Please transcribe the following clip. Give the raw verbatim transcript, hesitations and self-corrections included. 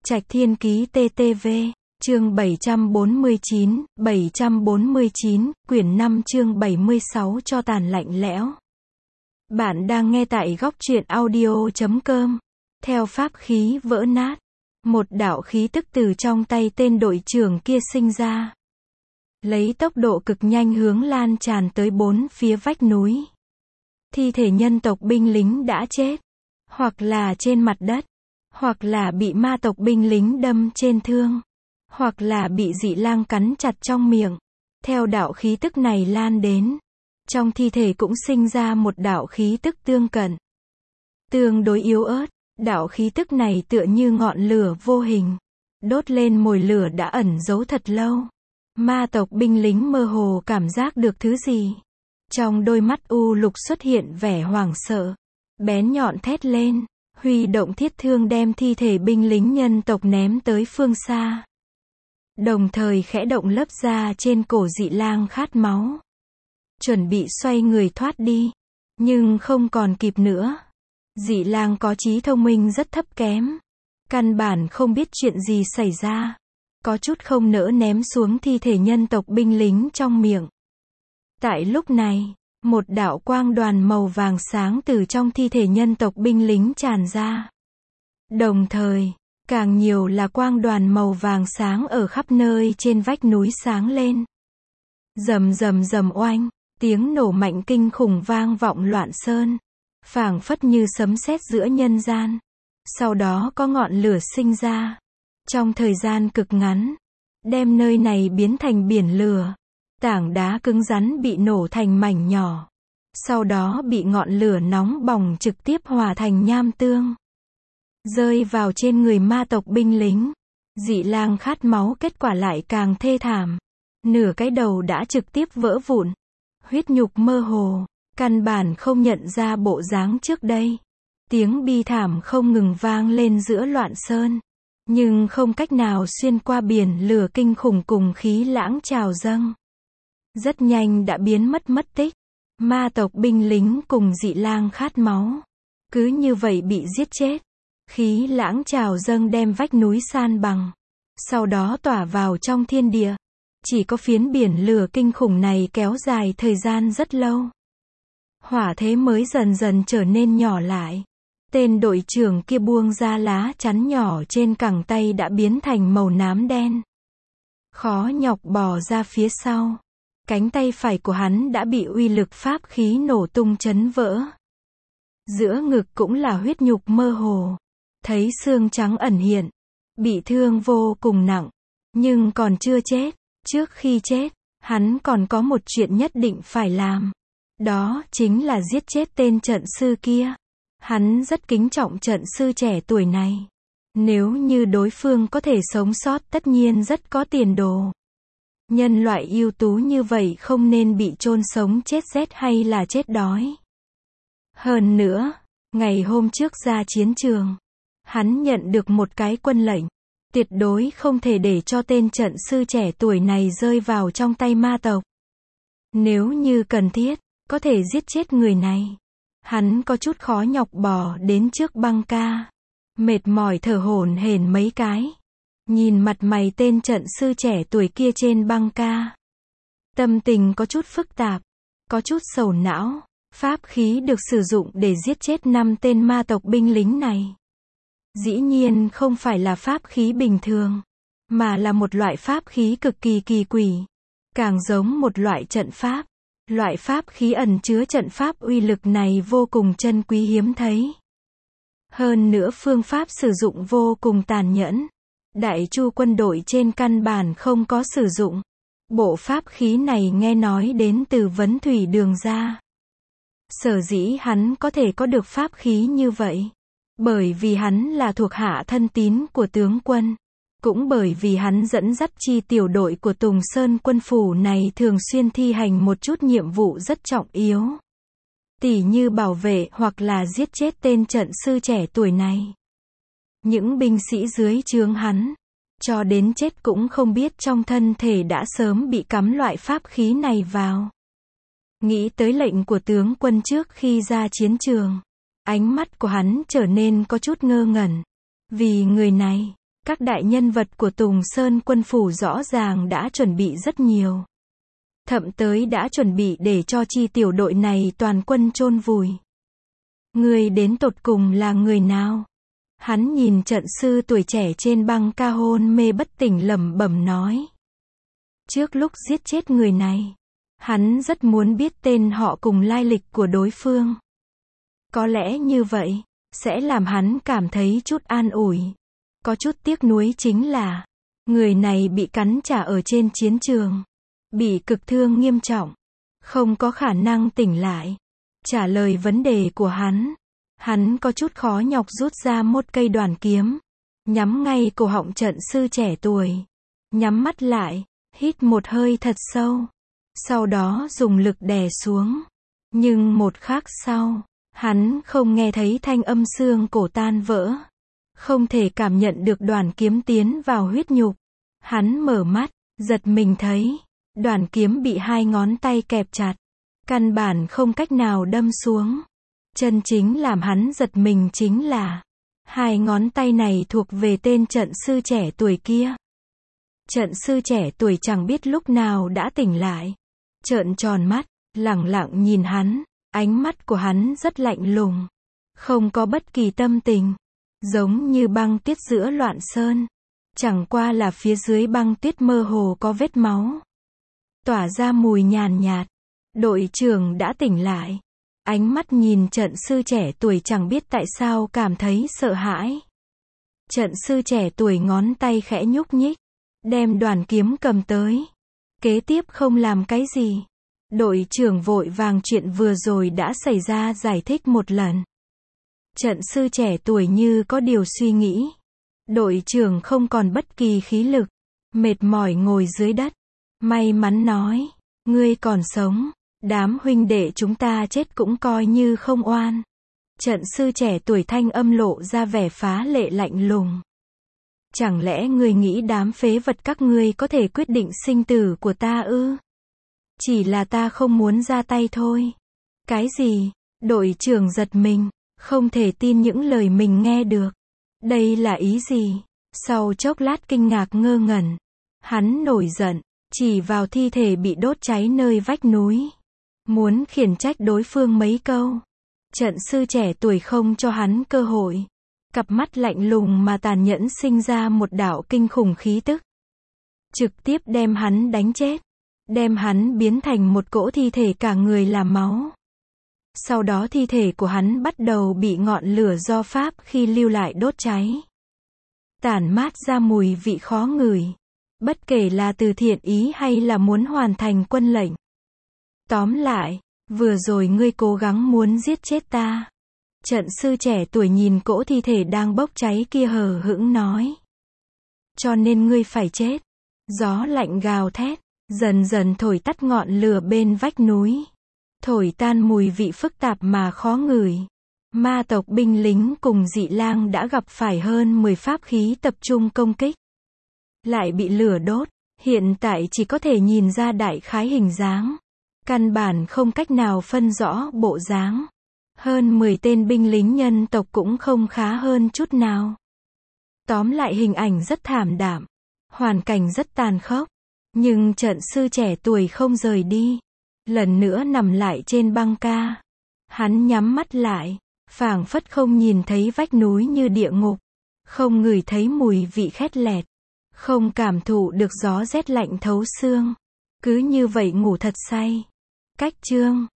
Trạch Thiên Ký tê tê vê, chương bảy trăm bốn mươi chín, bảy trăm bốn mươi chín, quyển năm chương bảy mươi sáu cho tàn lạnh lẽo. Bạn đang nghe tại góc truyện audio chấm com. Theo pháp khí vỡ nát, một đạo khí tức từ trong tay tên đội trưởng kia sinh ra. Lấy tốc độ cực nhanh hướng lan tràn tới bốn phía vách núi. Thi thể nhân tộc binh lính đã chết, hoặc là trên mặt đất, hoặc là bị ma tộc binh lính đâm trên thương, hoặc là bị dị lang cắn chặt trong miệng. Theo đạo khí tức này lan đến, trong thi thể cũng sinh ra một đạo khí tức tương cận, tương đối yếu ớt. Đạo khí tức này tựa như ngọn lửa vô hình, đốt lên mồi lửa đã ẩn giấu thật lâu. Ma tộc binh lính mơ hồ cảm giác được thứ gì. Trong đôi mắt u lục xuất hiện vẻ hoảng sợ, bén nhọn thét lên, huy động thiết thương đem thi thể binh lính nhân tộc ném tới phương xa. Đồng thời khẽ động lớp da trên cổ dị lang khát máu. Chuẩn bị xoay người thoát đi, nhưng không còn kịp nữa. Dị lang có trí thông minh rất thấp kém, căn bản không biết chuyện gì xảy ra, có chút không nỡ ném xuống thi thể nhân tộc binh lính trong miệng. Tại lúc này, một đạo quang đoàn màu vàng sáng từ trong thi thể nhân tộc binh lính tràn ra. Đồng thời, càng nhiều là quang đoàn màu vàng sáng ở khắp nơi trên vách núi sáng lên. Rầm rầm rầm oanh, tiếng nổ mạnh kinh khủng vang vọng loạn sơn, phảng phất như sấm sét giữa nhân gian. Sau đó có ngọn lửa sinh ra, trong thời gian cực ngắn, đem nơi này biến thành biển lửa. Tảng đá cứng rắn bị nổ thành mảnh nhỏ, sau đó bị ngọn lửa nóng bỏng trực tiếp hòa thành nham tương, rơi vào trên người ma tộc binh lính. Dị lang khát máu kết quả lại càng thê thảm, nửa cái đầu đã trực tiếp vỡ vụn, huyết nhục mơ hồ, căn bản không nhận ra bộ dáng trước đây. Tiếng bi thảm không ngừng vang lên giữa loạn sơn, nhưng không cách nào xuyên qua biển lửa kinh khủng cùng khí lãng trào dâng. Rất nhanh đã biến mất mất tích. Ma tộc binh lính cùng dị lang khát máu, cứ như vậy bị giết chết. Khí lãng trào dâng đem vách núi san bằng, sau đó tỏa vào trong thiên địa. Chỉ có phiến biển lửa kinh khủng này kéo dài thời gian rất lâu, hỏa thế mới dần dần trở nên nhỏ lại. Tên đội trưởng kia buông ra lá chắn nhỏ trên cẳng tay đã biến thành màu nám đen, khó nhọc bò ra phía sau. Cánh tay phải của hắn đã bị uy lực pháp khí nổ tung chấn vỡ. Giữa ngực cũng là huyết nhục mơ hồ, thấy xương trắng ẩn hiện, bị thương vô cùng nặng, nhưng còn chưa chết. Trước khi chết, hắn còn có một chuyện nhất định phải làm, đó chính là giết chết tên trận sư kia. Hắn rất kính trọng trận sư trẻ tuổi này, nếu như đối phương có thể sống sót tất nhiên rất có tiền đồ. Nhân loại ưu tú như vậy không nên bị chôn sống chết rét hay là chết đói. Hơn nữa, ngày hôm trước ra chiến trường, hắn nhận được một cái quân lệnh, tuyệt đối không thể để cho tên trận sư trẻ tuổi này rơi vào trong tay ma tộc. Nếu như cần thiết, có thể giết chết người này. Hắn có chút khó nhọc bò đến trước băng ca, mệt mỏi thở hổn hển mấy cái. Nhìn mặt mày tên trận sư trẻ tuổi kia trên băng ca, tâm tình có chút phức tạp, có chút sầu não. Pháp khí được sử dụng để giết chết năm tên ma tộc binh lính này, dĩ nhiên không phải là pháp khí bình thường, mà là một loại pháp khí cực kỳ kỳ quỷ, càng giống một loại trận pháp. Loại pháp khí ẩn chứa trận pháp uy lực này vô cùng chân quý hiếm thấy. Hơn nữa phương pháp sử dụng vô cùng tàn nhẫn. Đại chu quân đội trên căn bản không có sử dụng. Bộ pháp khí này nghe nói đến từ Vấn Thủy Đường ra. Sở dĩ hắn có thể có được pháp khí như vậy, bởi vì hắn là thuộc hạ thân tín của tướng quân. Cũng bởi vì hắn dẫn dắt chi tiểu đội của Tùng Sơn quân phủ này thường xuyên thi hành một chút nhiệm vụ rất trọng yếu, tỉ như bảo vệ hoặc là giết chết tên trận sư trẻ tuổi này. Những binh sĩ dưới trướng hắn, cho đến chết cũng không biết trong thân thể đã sớm bị cắm loại pháp khí này vào. Nghĩ tới lệnh của tướng quân trước khi ra chiến trường, ánh mắt của hắn trở nên có chút ngơ ngẩn. Vì người này, Các đại nhân vật của Tùng Sơn quân phủ rõ ràng đã chuẩn bị rất nhiều. Thậm tới đã chuẩn bị để cho chi tiểu đội này toàn quân chôn vùi. Người đến tột cùng là người nào? Hắn nhìn trận sư tuổi trẻ trên băng ca hôn mê bất tỉnh lẩm bẩm nói. Trước lúc giết chết người này, hắn rất muốn biết tên họ cùng lai lịch của đối phương. Có lẽ như vậy, sẽ làm hắn cảm thấy chút an ủi. Có chút tiếc nuối chính là, người này bị cắn trả ở trên chiến trường. Bị cực thương nghiêm trọng. Không có khả năng tỉnh lại. Trả lời vấn đề của hắn. Hắn có chút khó nhọc rút ra một cây đoàn kiếm. Nhắm ngay cổ họng trận sư trẻ tuổi. Nhắm mắt lại, hít một hơi thật sâu. Sau đó dùng lực đè xuống. Nhưng một khắc sau, hắn không nghe thấy thanh âm xương cổ tan vỡ. Không thể cảm nhận được đoàn kiếm tiến vào huyết nhục. Hắn mở mắt, giật mình thấy, đoàn kiếm bị hai ngón tay kẹp chặt. Căn bản không cách nào đâm xuống. Chân chính làm hắn giật mình chính là, hai ngón tay này thuộc về tên trận sư trẻ tuổi kia. Trận sư trẻ tuổi chẳng biết lúc nào đã tỉnh lại. Trợn tròn mắt, lẳng lặng nhìn hắn, ánh mắt của hắn rất lạnh lùng. Không có bất kỳ tâm tình. Giống như băng tuyết giữa loạn sơn. Chẳng qua là phía dưới băng tuyết mơ hồ có vết máu. Tỏa ra mùi nhàn nhạt. Đội trưởng đã tỉnh lại. Ánh mắt nhìn trận sư trẻ tuổi chẳng biết tại sao cảm thấy sợ hãi. Trận sư trẻ tuổi ngón tay khẽ nhúc nhích. Đem đoàn kiếm cầm tới. Kế tiếp không làm cái gì. Đội trưởng vội vàng chuyện vừa rồi đã xảy ra giải thích một lần. Trận sư trẻ tuổi như có điều suy nghĩ. Đội trưởng không còn bất kỳ khí lực. Mệt mỏi ngồi dưới đất. May mắn nói. Ngươi còn sống. Đám huynh đệ chúng ta chết cũng coi như không oan. Trận sư trẻ tuổi thanh âm lộ ra vẻ phá lệ lạnh lùng. Chẳng lẽ ngươi nghĩ đám phế vật các ngươi có thể quyết định sinh tử của ta ư? Chỉ là ta không muốn ra tay thôi. Cái gì? Đội trưởng giật mình. Không thể tin những lời mình nghe được. Đây là ý gì? Sau chốc lát kinh ngạc ngơ ngẩn. Hắn nổi giận. Chỉ vào thi thể bị đốt cháy nơi vách núi. Muốn khiển trách đối phương mấy câu. Trận sư trẻ tuổi không cho hắn cơ hội. Cặp mắt lạnh lùng mà tàn nhẫn sinh ra một đạo kinh khủng khí tức. Trực tiếp đem hắn đánh chết. Đem hắn biến thành một cỗ thi thể cả người là máu. Sau đó thi thể của hắn bắt đầu bị ngọn lửa do pháp khi lưu lại đốt cháy. Tản mát ra mùi vị khó ngửi. Bất kể là từ thiện ý hay là muốn hoàn thành quân lệnh. Tóm lại, vừa rồi ngươi cố gắng muốn giết chết ta. Trận sư trẻ tuổi nhìn cỗ thi thể đang bốc cháy kia hờ hững nói. Cho nên ngươi phải chết. Gió lạnh gào thét, dần dần thổi tắt ngọn lửa bên vách núi. Thổi tan mùi vị phức tạp mà khó ngửi. Ma tộc binh lính cùng dị lang đã gặp phải hơn mười pháp khí tập trung công kích. Lại bị lửa đốt, hiện tại chỉ có thể nhìn ra đại khái hình dáng. Căn bản không cách nào phân rõ bộ dáng. Hơn mười tên binh lính nhân tộc cũng không khá hơn chút nào. Tóm lại hình ảnh rất thảm đạm. Hoàn cảnh rất tàn khốc. Nhưng trận sư trẻ tuổi không rời đi. Lần nữa nằm lại trên băng ca. Hắn nhắm mắt lại. Phảng phất không nhìn thấy vách núi như địa ngục. Không ngửi thấy mùi vị khét lẹt. Không cảm thụ được gió rét lạnh thấu xương. Cứ như vậy ngủ thật say. Cách chương